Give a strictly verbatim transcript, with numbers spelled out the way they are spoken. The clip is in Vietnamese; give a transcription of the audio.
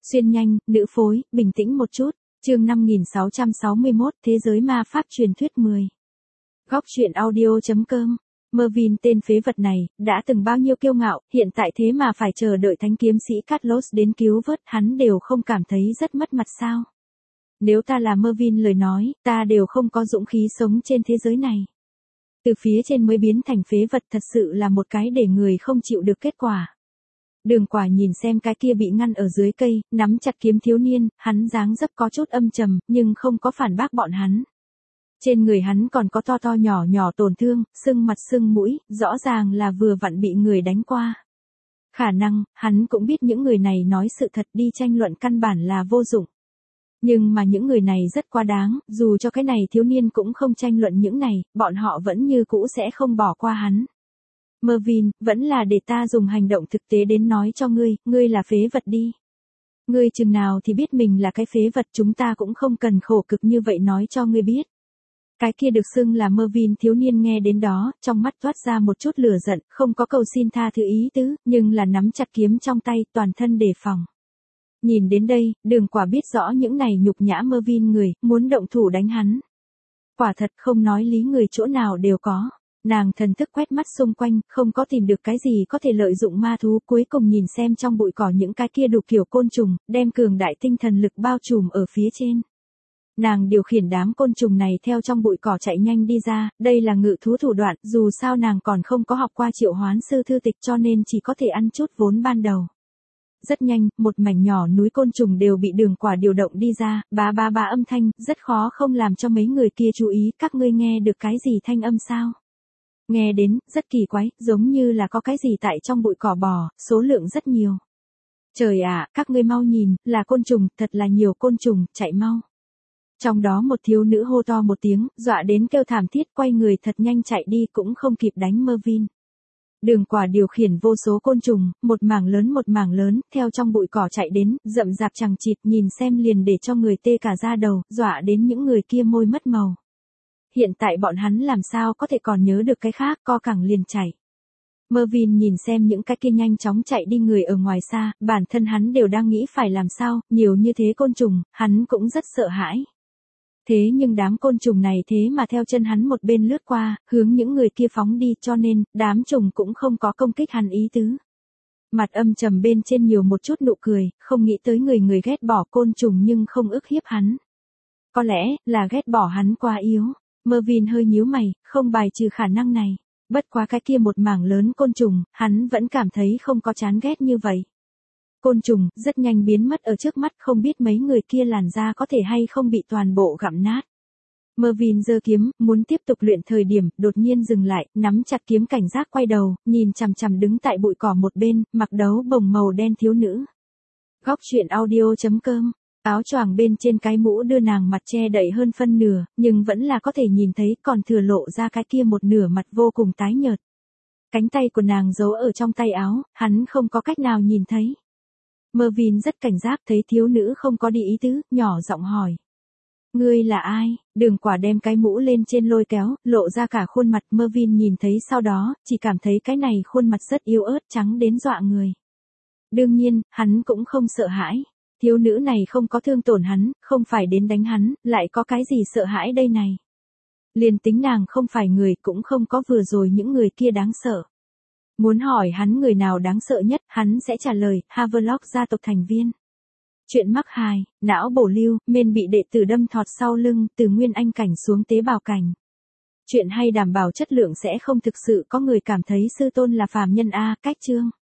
Xuyên nhanh, nữ phối, bình tĩnh một chút. Chương năm nghìn sáu trăm sáu mươi mốt, Thế giới ma pháp truyền thuyết mười. Góc truyện audio chấm com. Mervyn tên phế vật này, đã từng bao nhiêu kiêu ngạo, hiện tại thế mà phải chờ đợi thánh kiếm sĩ Carlos đến cứu vớt, hắn đều không cảm thấy rất mất mặt sao. Nếu ta là Mervyn lời nói, ta đều không có dũng khí sống trên thế giới này. Từ phía trên mới biến thành phế vật thật sự là một cái để người không chịu được kết quả. Đường Quả nhìn xem cái kia bị ngăn ở dưới cây, nắm chặt kiếm thiếu niên, hắn dáng dấp có chút âm trầm, nhưng không có phản bác bọn hắn. Trên người hắn còn có to to nhỏ nhỏ tổn thương, sưng mặt sưng mũi, rõ ràng là vừa vặn bị người đánh qua. Khả năng, hắn cũng biết những người này nói sự thật đi tranh luận căn bản là vô dụng. Nhưng mà những người này rất quá đáng, dù cho cái này thiếu niên cũng không tranh luận những này, bọn họ vẫn như cũ sẽ không bỏ qua hắn. Mervyn, vẫn là để ta dùng hành động thực tế đến nói cho ngươi, ngươi là phế vật đi. Ngươi chừng nào thì biết mình là cái phế vật, chúng ta cũng không cần khổ cực như vậy nói cho ngươi biết. Cái kia được xưng là Mervyn thiếu niên nghe đến đó, trong mắt toát ra một chút lửa giận, không có cầu xin tha thứ ý tứ, nhưng là nắm chặt kiếm trong tay, toàn thân đề phòng. Nhìn đến đây, Đường Quả biết rõ những này nhục nhã Mervyn người, muốn động thủ đánh hắn. Quả thật không nói lý người chỗ nào đều có. Nàng thần thức quét mắt xung quanh, không có tìm được cái gì có thể lợi dụng ma thú, cuối cùng nhìn xem trong bụi cỏ những cái kia đủ kiểu côn trùng, đem cường đại tinh thần lực bao trùm ở phía trên. Nàng điều khiển đám côn trùng này theo trong bụi cỏ chạy nhanh đi ra, đây là ngự thú thủ đoạn, dù sao nàng còn không có học qua triệu hoán sư thư tịch cho nên chỉ có thể ăn chút vốn ban đầu. Rất nhanh, một mảnh nhỏ núi côn trùng đều bị Đường Quả điều động đi ra, bá bá bá âm thanh, rất khó không làm cho mấy người kia chú ý, các ngươi nghe được cái gì thanh âm sao? Nghe đến, rất kỳ quái, giống như là có cái gì tại trong bụi cỏ bò, số lượng rất nhiều. Trời ạ, các ngươi mau nhìn, là côn trùng, thật là nhiều côn trùng, chạy mau. Trong đó một thiếu nữ hô to một tiếng, dọa đến kêu thảm thiết, quay người thật nhanh chạy đi cũng không kịp đánh Mervyn. Đường Quả điều khiển vô số côn trùng, một mảng lớn một mảng lớn, theo trong bụi cỏ chạy đến, rậm rạp chằng chịt, nhìn xem liền để cho người tê cả da đầu, dọa đến những người kia môi mất màu. Hiện tại bọn hắn làm sao có thể còn nhớ được cái khác, co cẳng liền chạy. Mervyn nhìn xem những cái kia nhanh chóng chạy đi người ở ngoài xa, bản thân hắn đều đang nghĩ phải làm sao, nhiều như thế côn trùng, hắn cũng rất sợ hãi. Thế nhưng đám côn trùng này thế mà theo chân hắn một bên lướt qua, hướng những người kia phóng đi cho nên, đám trùng cũng không có công kích hắn ý tứ. Mặt âm trầm bên trên nhiều một chút nụ cười, không nghĩ tới người người ghét bỏ côn trùng nhưng không ức hiếp hắn. Có lẽ, là ghét bỏ hắn quá yếu. Mervyn hơi nhíu mày, không bài trừ khả năng này. Bất quá cái kia một mảng lớn côn trùng, hắn vẫn cảm thấy không có chán ghét như vậy. Côn trùng, rất nhanh biến mất ở trước mắt, không biết mấy người kia làn da có thể hay không bị toàn bộ gặm nát. Mervyn giơ kiếm, muốn tiếp tục luyện thời điểm, đột nhiên dừng lại, nắm chặt kiếm cảnh giác quay đầu, nhìn chằm chằm đứng tại bụi cỏ một bên, mặc đấu bồng màu đen thiếu nữ. Góc truyện audio chấm com. Áo choàng bên trên cái mũ đưa nàng mặt che đậy hơn phân nửa, nhưng vẫn là có thể nhìn thấy còn thừa lộ ra cái kia một nửa mặt vô cùng tái nhợt. Cánh tay của nàng giấu ở trong tay áo, hắn không có cách nào nhìn thấy. Mervyn rất cảnh giác thấy thiếu nữ không có đi ý tứ, nhỏ giọng hỏi. Ngươi là ai? Đường Quả đem cái mũ lên trên lôi kéo, lộ ra cả khuôn mặt. Mervyn nhìn thấy sau đó, chỉ cảm thấy cái này khuôn mặt rất yếu ớt trắng đến dọa người. Đương nhiên, hắn cũng không sợ hãi. Thiếu nữ này không có thương tổn hắn, không phải đến đánh hắn, lại có cái gì sợ hãi đây này. Liền tính nàng không phải người cũng không có vừa rồi những người kia đáng sợ. Muốn hỏi hắn người nào đáng sợ nhất, hắn sẽ trả lời, Havelock gia tộc thành viên. Chuyện mắc hài, não bổ lưu, men bị đệ tử đâm thọt sau lưng, từ nguyên anh cảnh xuống tế bào cảnh. Chuyện hay đảm bảo chất lượng sẽ không thực sự có người cảm thấy sư tôn là phàm nhân A, cách chương.